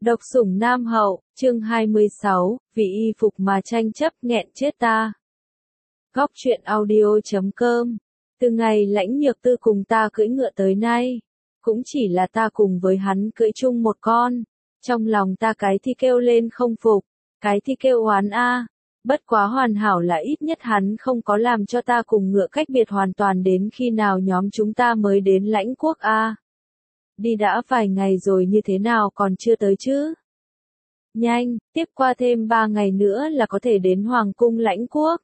Độc sủng Nam Hậu, chương 26, vì y phục mà tranh chấp nghẹn chết ta. Góc truyện audio.com. Từ ngày Lãnh Nhược Tư cùng ta cưỡi ngựa tới nay, cũng chỉ là ta cùng với hắn cưỡi chung một con. Trong lòng ta cái thì kêu lên không phục, cái thì kêu oán a. Bất quá hoàn hảo là ít nhất hắn không có làm cho ta cùng ngựa cách biệt hoàn toàn đến khi nào nhóm chúng ta mới đến Lãnh Quốc a. Đi đã vài ngày rồi như thế nào còn chưa tới chứ? Nhanh, tiếp qua thêm 3 ngày nữa là có thể đến Hoàng cung Lãnh Quốc.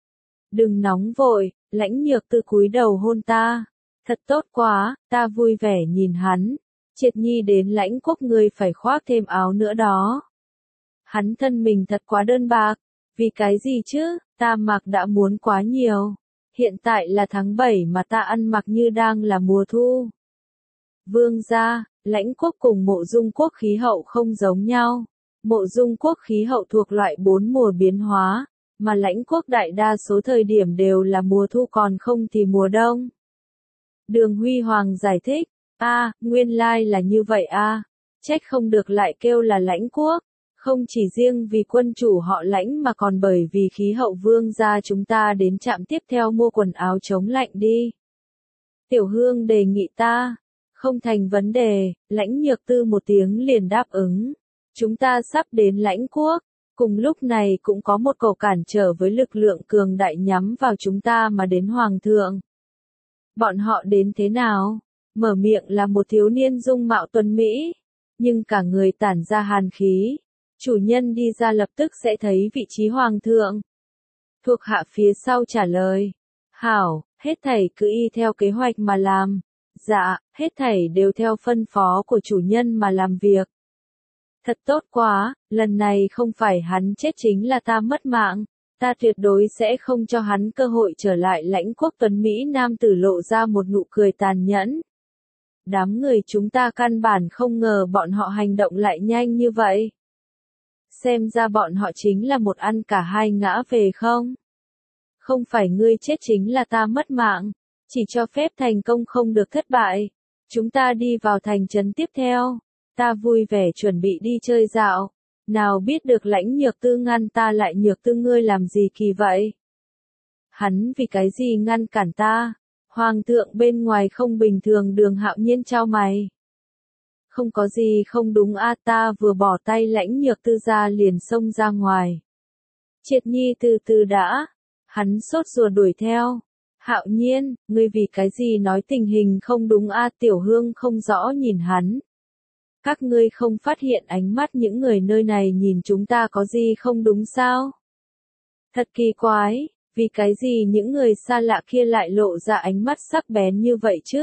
Đừng nóng vội, Lãnh Nhược Tư cúi đầu hôn ta. Thật tốt quá, ta vui vẻ nhìn hắn. Triệt Nhi đến Lãnh Quốc ngươi phải khoác thêm áo nữa đó. Hắn thân mình thật quá đơn bạc. Vì cái gì chứ, ta mặc đã muốn quá nhiều. Hiện tại là tháng 7 mà ta ăn mặc như đang là mùa thu. Vương gia, Lãnh Quốc cùng Mộ Dung Quốc khí hậu không giống nhau. Mộ Dung Quốc khí hậu thuộc loại 4 mùa biến hóa, mà Lãnh Quốc đại đa số thời điểm đều là mùa thu còn không thì mùa đông. Đường Huy Hoàng giải thích, nguyên lai là như vậy trách không được lại kêu là Lãnh Quốc, không chỉ riêng vì quân chủ họ Lãnh mà còn bởi vì khí hậu vương gia chúng ta đến trạm tiếp theo mua quần áo chống lạnh đi. Tiểu Hương đề nghị ta. Không thành vấn đề, Lãnh Nhược Tư một tiếng liền đáp ứng. Chúng ta sắp đến Lãnh Quốc, cùng lúc này cũng có một cầu cản trở với lực lượng cường đại nhắm vào chúng ta mà đến Hoàng thượng. Bọn họ đến thế nào? Mở miệng là một thiếu niên dung mạo tuấn Mỹ, nhưng cả người tản ra hàn khí. Chủ nhân đi ra lập tức sẽ thấy vị trí Hoàng thượng. Thuộc hạ phía sau trả lời. Hảo, hết thảy cứ y theo kế hoạch mà làm. Dạ, hết thảy đều theo phân phó của chủ nhân mà làm việc. Thật tốt quá, lần này không phải hắn chết chính là ta mất mạng, ta tuyệt đối sẽ không cho hắn cơ hội trở lại. Lãnh Quốc tuấn Mỹ nam tử lộ ra một nụ cười tàn nhẫn. Đám người chúng ta căn bản không ngờ bọn họ hành động lại nhanh như vậy. Xem ra bọn họ chính là một ăn cả hai ngã về không? Không phải ngươi chết chính là ta mất mạng. Chỉ cho phép thành công không được thất bại. Chúng ta đi vào thành trấn tiếp theo. Ta vui vẻ chuẩn bị đi chơi dạo. Nào biết được Lãnh Nhược Tư ngăn ta lại. Nhược Tư ngươi làm gì kỳ vậy? Hắn vì cái gì ngăn cản ta? Hoàng thượng bên ngoài không bình thường. Đường Hạo Nhiên chau mày. Không có gì không đúng ta vừa bỏ tay Lãnh Nhược Tư ra liền xông ra ngoài. Triệt Nhi từ từ đã. Hắn sốt ruột đuổi theo. Hạo Nhiên, ngươi vì cái gì nói tình hình không đúng Tiểu Hương không rõ nhìn hắn. Các ngươi không phát hiện ánh mắt những người nơi này nhìn chúng ta có gì không đúng sao? Thật kỳ quái, vì cái gì những người xa lạ kia lại lộ ra ánh mắt sắc bén như vậy chứ?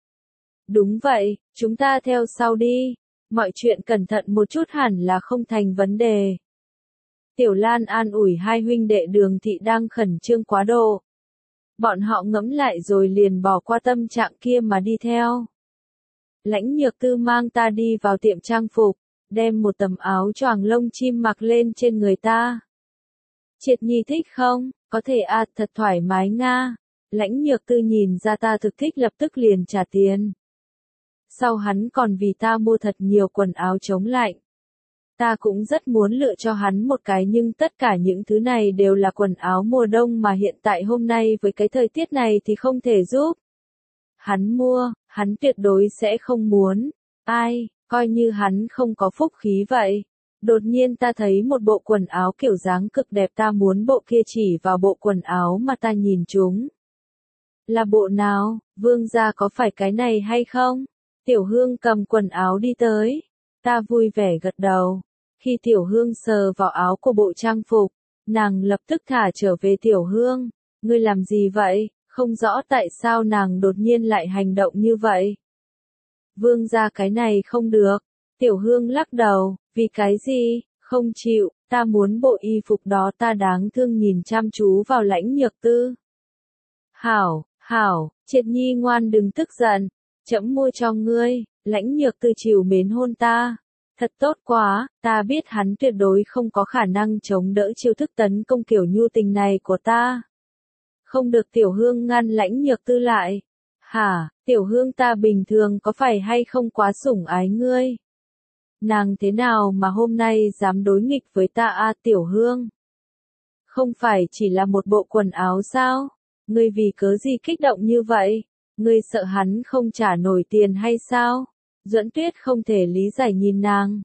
Đúng vậy, chúng ta theo sau đi, mọi chuyện cẩn thận một chút hẳn là không thành vấn đề. Tiểu Lan an ủi hai huynh đệ Đường Thị đang khẩn trương quá độ. Bọn họ ngẫm lại rồi liền bỏ qua tâm trạng kia mà đi theo. Lãnh Nhược Tư mang ta đi vào tiệm trang phục, đem một tấm áo choàng lông chim mặc lên trên người ta. Triệt Nhi thích không? Có thể thật thoải mái nga. Lãnh Nhược Tư nhìn ra ta thực thích lập tức liền trả tiền. Sau hắn còn vì ta mua thật nhiều quần áo chống lạnh. Ta cũng rất muốn lựa cho hắn một cái nhưng tất cả những thứ này đều là quần áo mùa đông mà hiện tại hôm nay với cái thời tiết này thì không thể giúp. Hắn mua, hắn tuyệt đối sẽ không muốn. Coi như hắn không có phúc khí vậy. Đột nhiên ta thấy một bộ quần áo kiểu dáng cực đẹp ta muốn bộ kia chỉ vào bộ quần áo mà ta nhìn chúng. Là bộ nào, vương gia có phải cái này hay không? Tiểu Hương cầm quần áo đi tới. Ta vui vẻ gật đầu. Khi Tiểu Hương sờ vào áo của bộ trang phục, nàng lập tức thả trở về. Tiểu Hương, ngươi làm gì vậy? Không rõ tại sao nàng đột nhiên lại hành động như vậy. Vương gia cái này không được. Tiểu Hương lắc đầu, vì cái gì? Không chịu, ta muốn bộ y phục đó. Ta đáng thương nhìn chăm chú vào Lãnh Nhược Tư. Hảo, Triệt Nhi ngoan đừng tức giận. Trẫm mua cho ngươi. Lãnh Nhược Tư trìu mến hôn ta. Thật tốt quá, ta biết hắn tuyệt đối không có khả năng chống đỡ chiêu thức tấn công kiểu nhu tình này của ta. Không được. Tiểu Hương ngăn Lãnh Nhược Tư lại. Hả, Tiểu Hương ta bình thường có phải hay không quá sủng ái ngươi? Nàng thế nào mà hôm nay dám đối nghịch với ta a Tiểu Hương? Không phải chỉ là một bộ quần áo sao? Ngươi vì cớ gì kích động như vậy? Ngươi sợ hắn không trả nổi tiền hay sao? Duẫn Tuyết không thể lý giải nhìn nàng.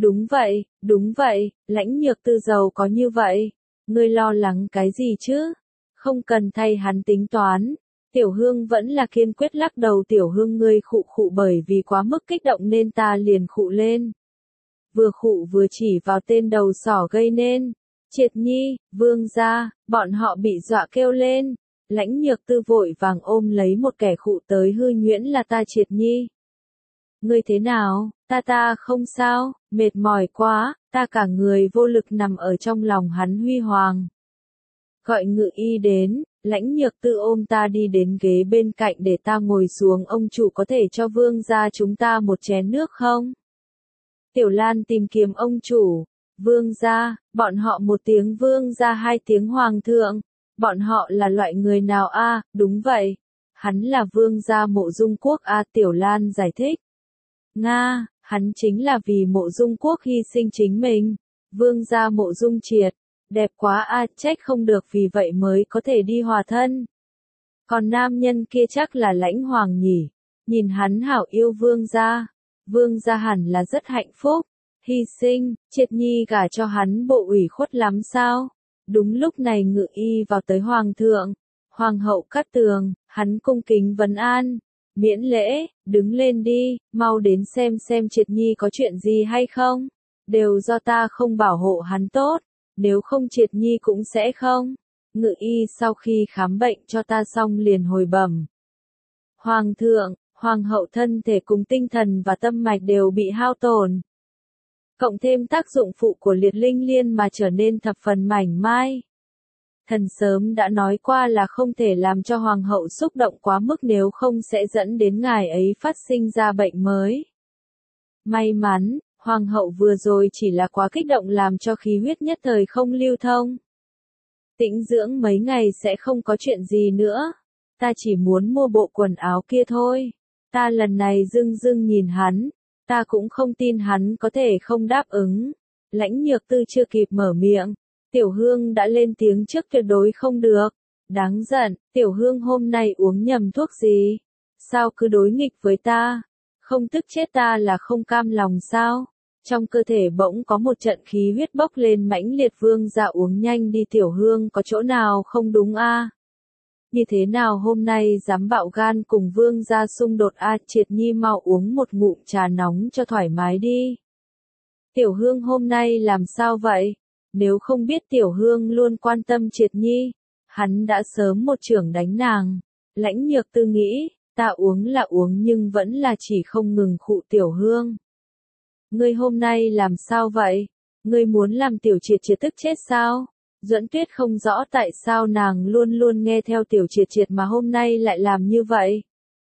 Đúng vậy, Lãnh Nhược Tư giàu có như vậy. Ngươi lo lắng cái gì chứ? Không cần thay hắn tính toán. Tiểu Hương vẫn là kiên quyết lắc đầu. Tiểu Hương ngươi khụ khụ, bởi vì quá mức kích động nên ta liền khụ lên. Vừa khụ vừa chỉ vào tên đầu sỏ gây nên. Triệt Nhi, Vương gia, bọn họ bị dọa kêu lên. Lãnh Nhược Tư vội vàng ôm lấy một kẻ khụ tới, hư nhuyễn là ta Triệt Nhi. Ngươi thế nào? Ta không sao, mệt mỏi quá, ta cả người vô lực nằm ở trong lòng hắn. Huy Hoàng gọi ngự y đến. Lãnh Nhược Tư ôm ta đi đến ghế bên cạnh để ta ngồi xuống. Ông chủ có thể cho Vương gia chúng ta một chén nước không? Tiểu Lan tìm kiếm ông chủ. Vương gia, bọn họ một tiếng vương gia, hai tiếng hoàng thượng. Bọn họ là loại người nào a? Đúng vậy. Hắn là vương gia Mộ Dung Quốc a. Tiểu Lan giải thích. Nga, hắn chính là vì Mộ Dung Quốc hy sinh chính mình. Vương gia Mộ Dung Triệt. Đẹp quá a, trách không được, vì vậy mới có thể đi hòa thân. Còn nam nhân kia chắc là Lãnh Hoàng nhỉ. Nhìn hắn hảo yêu vương gia. Vương gia hẳn là rất hạnh phúc. Hy sinh, Triệt Nhi gả cho hắn bộ ủy khuất lắm sao? Đúng lúc này ngự y vào tới. Hoàng thượng, Hoàng hậu Cát Tường. Hắn cung kính vấn an. Miễn lễ, đứng lên đi, mau đến xem Triệt Nhi có chuyện gì hay không. Đều do ta không bảo hộ hắn tốt, nếu không Triệt Nhi cũng sẽ không. Ngự y sau khi khám bệnh cho ta xong liền hồi bẩm. Hoàng thượng, Hoàng hậu thân thể cùng tinh thần và tâm mạch đều bị hao tổn. Cộng thêm tác dụng phụ của liệt linh liên mà trở nên thập phần mảnh mai. Thần sớm đã nói qua là không thể làm cho Hoàng hậu xúc động quá mức, nếu không sẽ dẫn đến ngài ấy phát sinh ra bệnh mới. May mắn, Hoàng hậu vừa rồi chỉ là quá kích động làm cho khí huyết nhất thời không lưu thông. Tĩnh dưỡng mấy ngày sẽ không có chuyện gì nữa. Ta chỉ muốn mua bộ quần áo kia thôi. Ta lần này dưng nhìn hắn. Ta cũng không tin hắn có thể không đáp ứng. Lãnh Nhược Tư chưa kịp mở miệng. Tiểu Hương đã lên tiếng trước, tuyệt đối không được. Đáng giận, Tiểu Hương hôm nay uống nhầm thuốc gì? Sao cứ đối nghịch với ta? Không tức chết ta là không cam lòng sao? Trong cơ thể bỗng có một trận khí huyết bốc lên mãnh liệt. Vương gia uống nhanh đi, Tiểu Hương có chỗ nào không đúng a? Như thế nào hôm nay dám bạo gan cùng vương gia xung đột a? Triệt Nhi mau uống một ngụm trà nóng cho thoải mái đi. Tiểu Hương hôm nay làm sao vậy? Nếu không biết Tiểu Hương luôn quan tâm Triệt Nhi, hắn đã sớm một chưởng đánh nàng. Lãnh Nhược Tư nghĩ, ta uống là uống nhưng vẫn là chỉ không ngừng khụ. Tiểu Hương, ngươi hôm nay làm sao vậy? Ngươi muốn làm Tiểu Triệt Triệt tức chết sao? Duẫn Tuyết không rõ tại sao nàng luôn luôn nghe theo Tiểu Triệt Triệt mà hôm nay lại làm như vậy.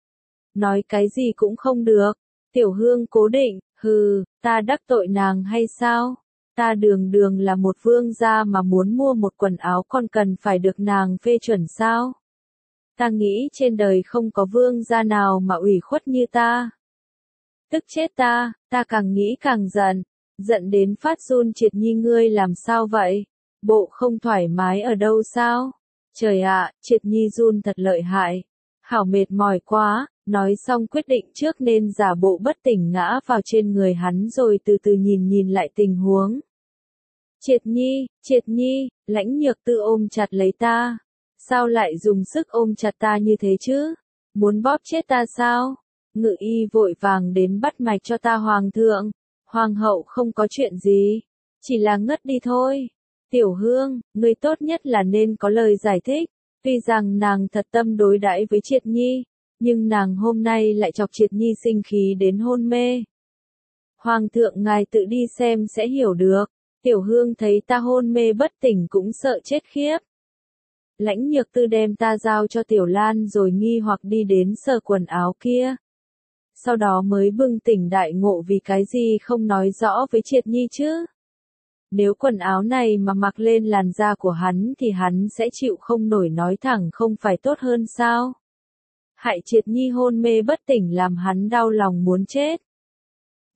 Nói cái gì cũng không được. Tiểu Hương cố định, ta đắc tội nàng hay sao? Ta đường là một vương gia mà muốn mua một quần áo còn cần phải được nàng phê chuẩn sao? Ta nghĩ trên đời không có vương gia nào mà ủy khuất như ta. Tức chết ta càng nghĩ càng giận đến phát run. Triệt Nhi ngươi làm sao vậy? Bộ không thoải mái ở đâu sao? Trời ạ, Triệt Nhi run thật lợi hại. Hảo mệt mỏi quá, nói xong quyết định trước nên giả bộ bất tỉnh ngã vào trên người hắn rồi từ từ nhìn lại tình huống. Triệt Nhi, Lãnh Nhược Tư ôm chặt lấy ta. Sao lại dùng sức ôm chặt ta như thế chứ? Muốn bóp chết ta sao? Ngự y vội vàng đến bắt mạch cho ta. Hoàng thượng, Hoàng hậu không có chuyện gì, chỉ là ngất đi thôi. Tiểu Hương, ngươi tốt nhất là nên có lời giải thích. Tuy rằng nàng thật tâm đối đãi với Triệt Nhi, nhưng nàng hôm nay lại chọc Triệt Nhi sinh khí đến hôn mê. Hoàng thượng ngài tự đi xem sẽ hiểu được. Tiểu Hương thấy ta hôn mê bất tỉnh cũng sợ chết khiếp. Lãnh Nhược Tư đem ta giao cho Tiểu Lan rồi nghi hoặc đi đến sờ quần áo kia. Sau đó mới bừng tỉnh đại ngộ, vì cái gì không nói rõ với Triệt Nhi chứ? Nếu quần áo này mà mặc lên làn da của hắn thì hắn sẽ chịu không nổi, nói thẳng không phải tốt hơn sao? Hại Triệt Nhi hôn mê bất tỉnh làm hắn đau lòng muốn chết.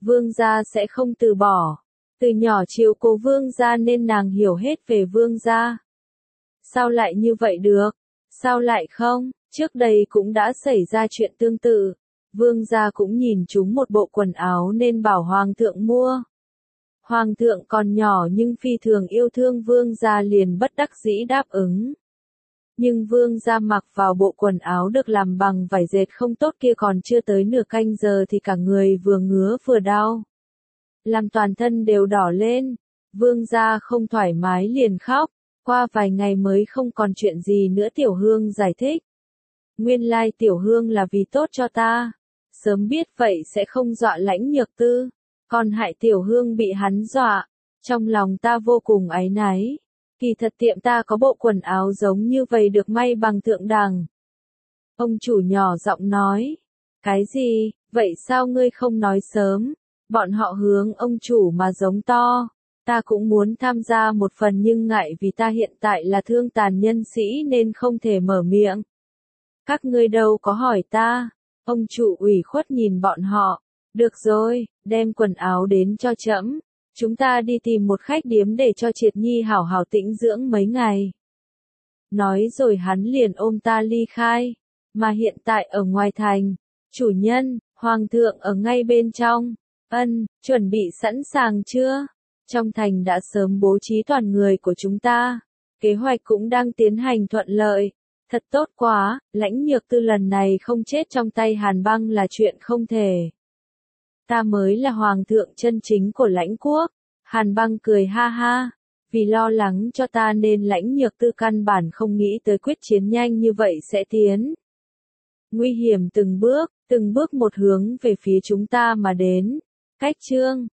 vương gia sẽ không từ bỏ. Từ nhỏ chiếu cố vương gia nên nàng hiểu hết về vương gia. Sao lại như vậy được? Sao lại không? Trước đây cũng đã xảy ra chuyện tương tự. Vương gia cũng nhìn chúng một bộ quần áo nên bảo hoàng thượng mua. Hoàng thượng còn nhỏ nhưng phi thường yêu thương vương gia liền bất đắc dĩ đáp ứng. Nhưng vương gia mặc vào bộ quần áo được làm bằng vải dệt không tốt kia còn chưa tới nửa canh giờ thì cả người vừa ngứa vừa đau. Làm toàn thân đều đỏ lên. Vương gia không thoải mái liền khóc. Qua vài ngày mới không còn chuyện gì nữa. Tiểu Hương giải thích. Nguyên lai Tiểu Hương là vì tốt cho ta. Sớm biết vậy sẽ không dọa Lãnh Nhược Tư. Còn hại Tiểu Hương bị hắn dọa. Trong lòng ta vô cùng áy náy. Kỳ thật tiệm ta có bộ quần áo giống như vậy được may bằng thượng đẳng. Ông chủ nhỏ giọng nói. Cái gì, vậy sao ngươi không nói sớm? Bọn họ hướng ông chủ mà giống to. Ta cũng muốn tham gia một phần nhưng ngại vì ta hiện tại là thương tàn nhân sĩ nên không thể mở miệng. Các ngươi đâu có hỏi ta. Ông chủ ủy khuất nhìn bọn họ. Được rồi, đem quần áo đến cho trẫm. Chúng ta đi tìm một khách điếm để cho Triệt Nhi hảo hảo tĩnh dưỡng mấy ngày. Nói rồi hắn liền ôm ta ly khai. Mà hiện tại ở ngoài thành, chủ nhân, hoàng thượng ở ngay bên trong. Ân, chuẩn bị sẵn sàng chưa? Trong thành đã sớm bố trí toàn người của chúng ta. Kế hoạch cũng đang tiến hành thuận lợi. Thật tốt quá, Lãnh Nhược Tư lần này không chết trong tay Hàn Băng là chuyện không thể. Ta mới là hoàng thượng chân chính của Lãnh quốc. Hàn Băng cười ha ha. Vì lo lắng cho ta nên Lãnh Nhược Tư căn bản không nghĩ tới quyết chiến nhanh như vậy sẽ tiến. Nguy hiểm từng bước một hướng về phía chúng ta mà đến. Cách chương